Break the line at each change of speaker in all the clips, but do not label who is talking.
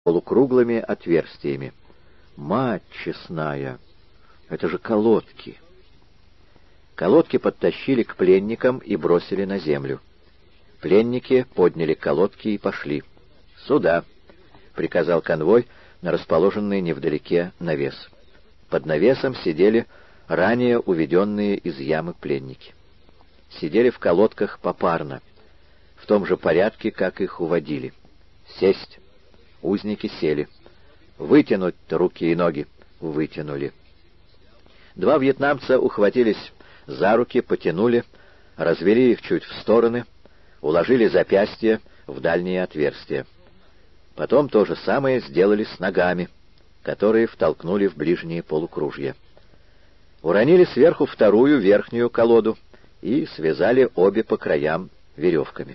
полукруглыми отверстиями. Мать честная! Это же колодки! Колодки подтащили к пленникам и бросили на землю. Пленники подняли колодки и пошли. «Сюда!» — приказал конвой на расположенный невдалеке навес. Под навесом сидели ранее уведенные из ямы пленники. Сидели в колодках попарно, в том же порядке, как их уводили. Сесть. Узники сели. Вытянуть руки и ноги. Вытянули. Два вьетнамца ухватились за руки, потянули, развели их чуть в стороны, уложили запястья в дальние отверстия. Потом то же самое сделали с ногами, которые втолкнули в ближние полукружья. Уронили сверху вторую верхнюю колоду и связали обе по краям веревками.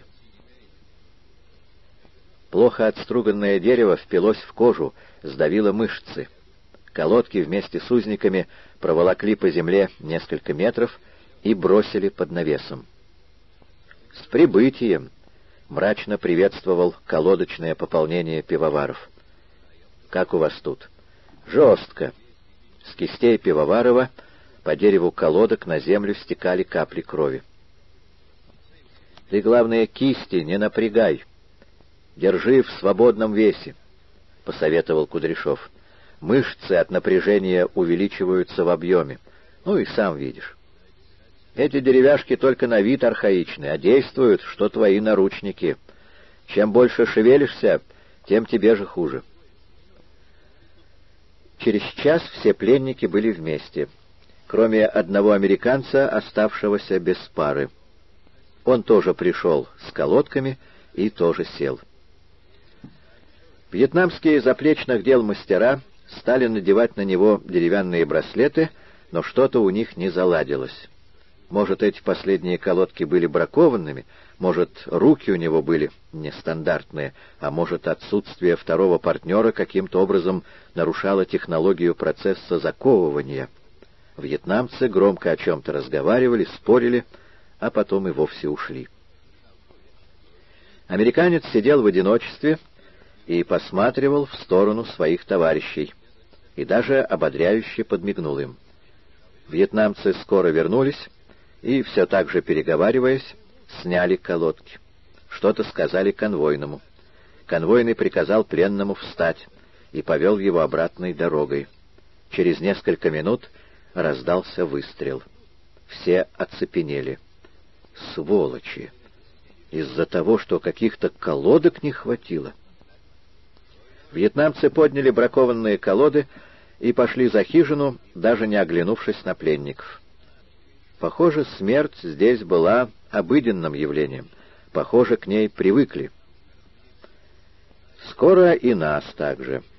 Плохо отструганное дерево впилось в кожу, сдавило мышцы. Колодки вместе с узниками проволокли по земле несколько метров и бросили под навесом. «С прибытием!» — мрачно приветствовал колодочное пополнение пивоваров. «Как у вас тут?» «Жестко!» С кистей Пивоварова по дереву колодок на землю стекали капли крови. «Ты, главное, кисти не напрягай. Держи в свободном весе», — посоветовал Кудряшов. «Мышцы от напряжения увеличиваются в объеме. Ну и сам видишь. Эти деревяшки только на вид архаичны, а действуют, что твои наручники. Чем больше шевелишься, тем тебе же хуже». Через час все пленники были вместе, кроме одного американца, оставшегося без пары. Он тоже пришел с колодками и тоже сел. Вьетнамские заплечных дел мастера стали надевать на него деревянные браслеты, но что-то у них не заладилось. Может, эти последние колодки были бракованными, может, руки у него были нестандартные, а может, отсутствие второго партнера каким-то образом нарушало технологию процесса заковывания. Вьетнамцы громко о чем-то разговаривали, спорили, а потом и вовсе ушли. Американец сидел в одиночестве и посматривал в сторону своих товарищей, и даже ободряюще подмигнул им. Вьетнамцы скоро вернулись, и, все так же переговариваясь, сняли колодки. Что-то сказали конвойному. Конвойный приказал пленному встать и повел его обратной дорогой. Через несколько минут раздался выстрел. Все оцепенели. Сволочи! Из-за того, что каких-то колодок не хватило. Вьетнамцы подняли бракованные колоды и пошли за хижину, даже не оглянувшись на пленников. Похоже, смерть здесь была обыденным явлением. Похоже, к ней привыкли. Скоро и нас также.